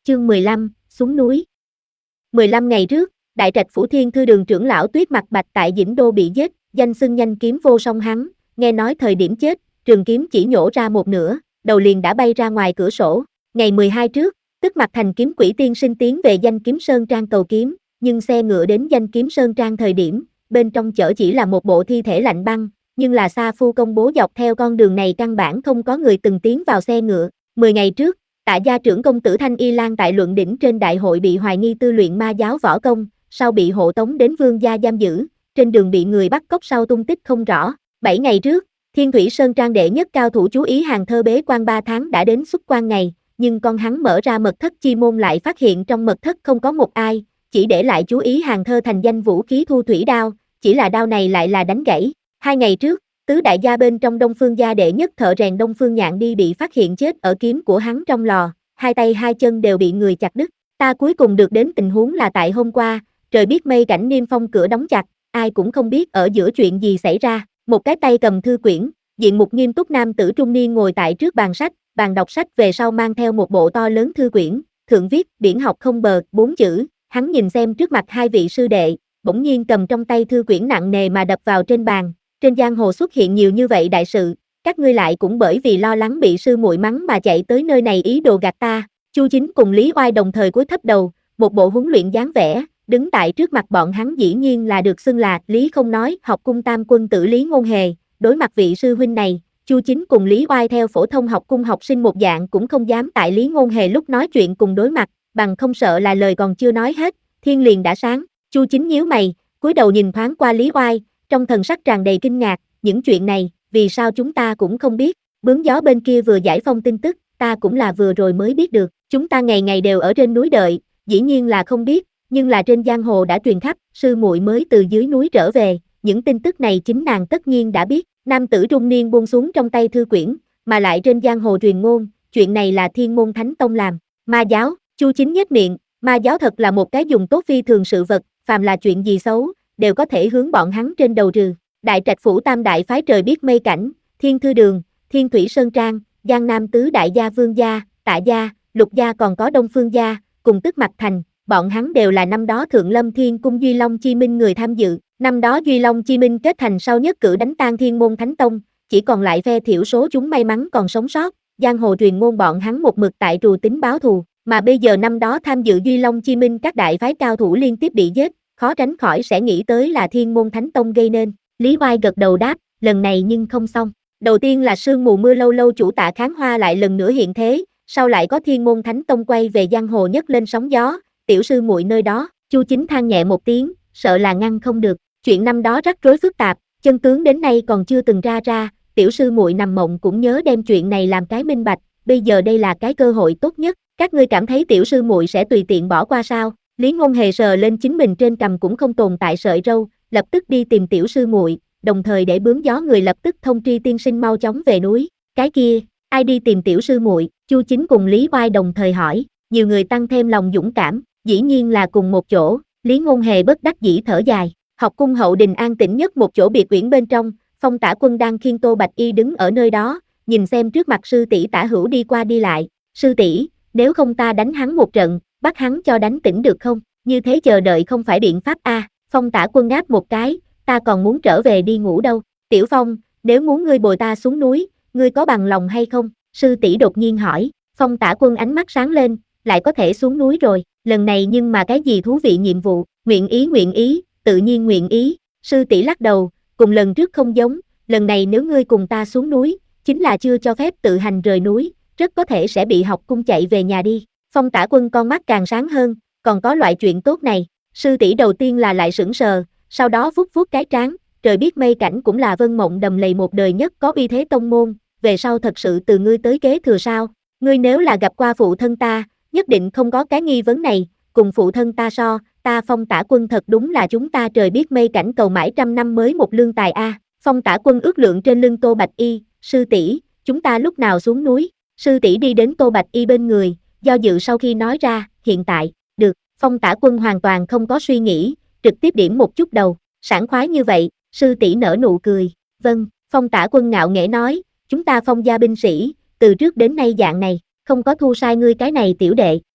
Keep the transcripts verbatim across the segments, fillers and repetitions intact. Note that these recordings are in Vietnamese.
Chương mười lăm, xuống núi. mười lăm ngày trước, Đại Trạch Phủ Thiên Thư Đường trưởng lão Tuyết Mặc Bạch tại Dĩnh Đô bị giết, danh xưng nhanh kiếm vô song hắn, nghe nói thời điểm chết, trường kiếm chỉ nhổ ra một nửa, đầu liền đã bay ra ngoài cửa sổ. Ngày mười hai trước, Tức Mặc Thành kiếm quỷ tiên sinh tiến về Danh Kiếm Sơn Trang cầu kiếm, nhưng xe ngựa đến Danh Kiếm Sơn Trang thời điểm, bên trong chở chỉ là một bộ thi thể lạnh băng, nhưng là Sa Phu công bố dọc theo con đường này căn bản không có người từng tiến vào xe ngựa. Mười ngày trước, Tạ gia trưởng công tử Thanh Y Lan tại luận đỉnh trên đại hội bị hoài nghi tư luyện ma giáo võ công, sau bị hộ tống đến Vương gia giam giữ, trên đường bị người bắt cóc sau tung tích không rõ. Bảy ngày trước, Thiên Thủy Sơn Trang đệ nhất cao thủ chú ý Hàng Thơ bế quan ba tháng đã đến xuất quan ngày, nhưng con hắn mở ra mật thất chi môn lại phát hiện trong mật thất không có một ai, chỉ để lại chú ý Hàng Thơ thành danh vũ khí thu thủy đao, chỉ là đao này lại là đánh gãy. Hai ngày trước, tứ đại gia bên trong Đông Phương gia đệ nhất thợ rèn Đông Phương Nhạn đi bị phát hiện chết ở kiếm của hắn trong lò, hai tay hai chân đều bị người chặt đứt. Ta cuối cùng được đến tình huống là tại hôm qua, trời biết mây cảnh niêm phong cửa đóng chặt, ai cũng không biết ở giữa chuyện gì xảy ra. Một cái tay cầm thư quyển, diện mục nghiêm túc nam tử trung niên ngồi tại trước bàn sách, bàn đọc sách về sau mang theo một bộ to lớn thư quyển, thượng viết biển học không bờ, bốn chữ. Hắn nhìn xem trước mặt hai vị sư đệ, bỗng nhiên cầm trong tay thư quyển nặng nề mà đập vào trên bàn. Trên giang hồ xuất hiện nhiều như vậy đại sự, các ngươi lại cũng bởi vì lo lắng bị sư muội mắng mà chạy tới nơi này ý đồ gạt ta. Chu Chính cùng Lý Oai đồng thời cúi thấp đầu, một bộ huấn luyện dáng vẻ, đứng tại trước mặt bọn hắn dĩ nhiên là được xưng là Lý Không Nói, học cung tam quân tử Lý Ngôn Hề. Đối mặt vị sư huynh này, Chu Chính cùng Lý Oai theo phổ thông học cung học sinh một dạng cũng không dám tại Lý Ngôn Hề lúc nói chuyện cùng đối mặt, bằng không sợ là lời còn chưa nói hết, thiên liền đã sáng. Chu Chính nhíu mày, cúi đầu nhìn thoáng qua Lý Oai, trong thần sắc tràn đầy kinh ngạc, những chuyện này, vì sao chúng ta cũng không biết? Bướm gió bên kia vừa giải phong tin tức, ta cũng là vừa rồi mới biết được, chúng ta ngày ngày đều ở trên núi đợi, dĩ nhiên là không biết, nhưng là trên giang hồ đã truyền khắp, sư muội mới từ dưới núi trở về, những tin tức này chính nàng tất nhiên đã biết. Nam tử trung niên buông xuống trong tay thư quyển, mà lại trên giang hồ truyền ngôn, chuyện này là Thiên Môn Thánh Tông làm. Ma giáo, Chu Chính nhếch miệng, ma giáo thật là một cái dùng tốt phi thường sự vật, phàm là chuyện gì xấu, đều có thể hướng bọn hắn trên đầu rừ. Đại Trạch Phủ tam đại phái trời biết mây cảnh, Thiên Thư Đường, Thiên Thủy Sơn Trang, Giang Nam tứ đại gia Vương gia, Tạ gia, Lục gia còn có Đông Phương gia, cùng Tức Mặc Thành, bọn hắn đều là năm đó Thượng Lâm Thiên Cung Duy Long Chi Minh người tham dự. Năm đó Duy Long Chi Minh kết thành sau nhất cử đánh tan Thiên Môn Thánh Tông, chỉ còn lại phe thiểu số chúng may mắn còn sống sót, giang hồ truyền ngôn bọn hắn một mực tại trù tính báo thù, mà bây giờ năm đó tham dự Duy Long Chi Minh các đại phái cao thủ liên tiếp bị giết, khó tránh khỏi sẽ nghĩ tới là Thiên Môn Thánh Tông gây nên. Lý Oai gật đầu đáp, lần này nhưng không xong. Đầu tiên là sương mù mưa lâu lâu chủ Tạ Kháng Hoa lại lần nữa hiện thế, sau lại có Thiên Môn Thánh Tông quay về giang hồ nhấc lên sóng gió, tiểu sư muội nơi đó. Chu Chính than nhẹ một tiếng, sợ là ngăn không được. Chuyện năm đó rắc rối phức tạp, chân tướng đến nay còn chưa từng ra ra, tiểu sư muội nằm mộng cũng nhớ đem chuyện này làm cái minh bạch, bây giờ đây là cái cơ hội tốt nhất, các ngươi cảm thấy tiểu sư muội sẽ tùy tiện bỏ qua sao? Lý Ngôn Hề sờ lên chính mình trên cằm cũng không tồn tại sợi râu, lập tức đi tìm tiểu sư muội, đồng thời để bướm gió người lập tức thông tri tiên sinh mau chóng về núi. Cái kia, ai đi tìm tiểu sư muội? Chu Chính cùng Lý Oai đồng thời hỏi, nhiều người tăng thêm lòng dũng cảm, dĩ nhiên là cùng một chỗ. Lý Ngôn Hề bất đắc dĩ thở dài. Học cung hậu đình an tĩnh nhất một chỗ biệt uyển bên trong, Phong Tả Quân đang khiêng Tô Bạch Y đứng ở nơi đó, nhìn xem trước mặt sư tỷ Tả Hữu đi qua đi lại. Sư tỷ, nếu không ta đánh hắn một trận, bắt hắn cho đánh tỉnh được không? Như thế chờ đợi không phải biện pháp a. À, Phong Tả Quân ngáp một cái, ta còn muốn trở về đi ngủ đâu. Tiểu Phong, nếu muốn ngươi bồi ta xuống núi, ngươi có bằng lòng hay không? Sư tỷ đột nhiên hỏi. Phong Tả Quân ánh mắt sáng lên, lại có thể xuống núi rồi, lần này nhưng mà cái gì thú vị nhiệm vụ? Nguyện ý nguyện ý. Tự nhiên nguyện ý, sư tỷ lắc đầu, cùng lần trước không giống, lần này nếu ngươi cùng ta xuống núi, chính là chưa cho phép tự hành rời núi, rất có thể sẽ bị học cung chạy về nhà đi. Phong Tả Quân con mắt càng sáng hơn, còn có loại chuyện tốt này, sư tỷ đầu tiên là lại sững sờ, sau đó vuốt vuốt cái trán, trời biết mây cảnh cũng là vân mộng đầm lầy một đời nhất có uy thế tông môn, về sau thật sự từ ngươi tới kế thừa sao? Ngươi nếu là gặp qua phụ thân ta, nhất định không có cái nghi vấn này, cùng phụ thân ta so. Ta Phong Tả Quân thật đúng là chúng ta trời biết mây cảnh cầu mãi trăm năm mới một lương tài a. À. Phong Tả Quân ước lượng trên lưng Tô Bạch Y, sư tỷ, chúng ta lúc nào xuống núi? Sư tỷ đi đến Tô Bạch Y bên người, do dự sau khi nói ra, hiện tại, được. Phong Tả Quân hoàn toàn không có suy nghĩ, trực tiếp điểm một chút đầu, sảng khoái như vậy, sư tỷ nở nụ cười. Vâng, Phong Tả Quân ngạo nghễ nói, chúng ta Phong gia binh sĩ, từ trước đến nay dạng này, không có thu sai ngươi cái này tiểu đệ.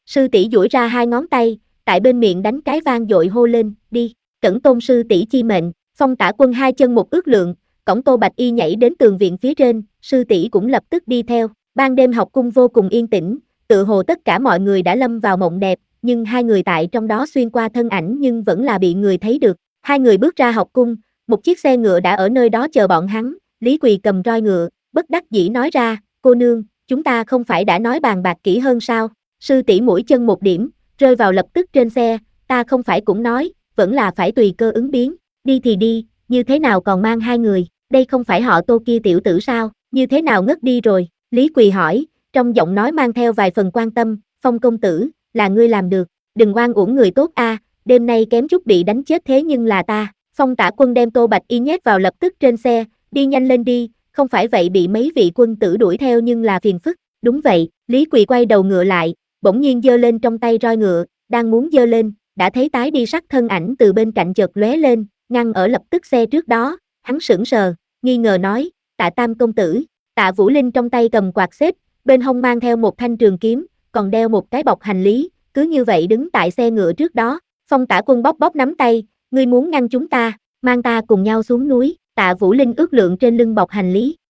Sư tỷ duỗi ra hai ngón tay, tại bên miệng đánh cái vang dội hô lên, đi, Cẩn Tôn sư tỷ chi mệnh. Phong Tả Quân hai chân một ước lượng, cõng Tô Bạch Y nhảy đến tường viện phía trên, sư tỷ cũng lập tức đi theo. Ban đêm học cung vô cùng yên tĩnh, tự hồ tất cả mọi người đã lâm vào mộng đẹp, nhưng hai người tại trong đó xuyên qua thân ảnh nhưng vẫn là bị người thấy được. Hai người bước ra học cung, một chiếc xe ngựa đã ở nơi đó chờ bọn hắn, Lý Quỳ cầm roi ngựa, bất đắc dĩ nói ra, cô nương, chúng ta không phải đã nói bàn bạc kỹ hơn sao? Sư tỷ mũi chân một điểm, rơi vào lập tức trên xe, ta không phải cũng nói, vẫn là phải tùy cơ ứng biến, đi thì đi, như thế nào còn mang hai người, đây không phải họ Tô kia tiểu tử sao, như thế nào ngất đi rồi, Lý Quỳ hỏi, trong giọng nói mang theo vài phần quan tâm, Phong công tử, là ngươi làm được, đừng oan uổng người tốt a, đêm nay kém chút bị đánh chết thế nhưng là ta. Phong Tả Quân đem Tô Bạch Y nhét vào lập tức trên xe, đi nhanh lên đi, không phải vậy bị mấy vị quân tử đuổi theo nhưng là phiền phức. Đúng vậy, Lý Quỳ quay đầu ngựa lại, bỗng nhiên giơ lên trong tay roi ngựa, đang muốn giơ lên, đã thấy tái đi sắc thân ảnh từ bên cạnh chợt lóe lên, ngăn ở lập tức xe trước đó, hắn sững sờ, nghi ngờ nói, Tạ Tam công tử. Tạ Vũ Linh trong tay cầm quạt xếp, bên hông mang theo một thanh trường kiếm, còn đeo một cái bọc hành lý, cứ như vậy đứng tại xe ngựa trước đó. Phong Tả Quân bóp bóp nắm tay, ngươi muốn ngăn chúng ta, mang ta cùng nhau xuống núi. Tạ Vũ Linh ước lượng trên lưng bọc hành lý,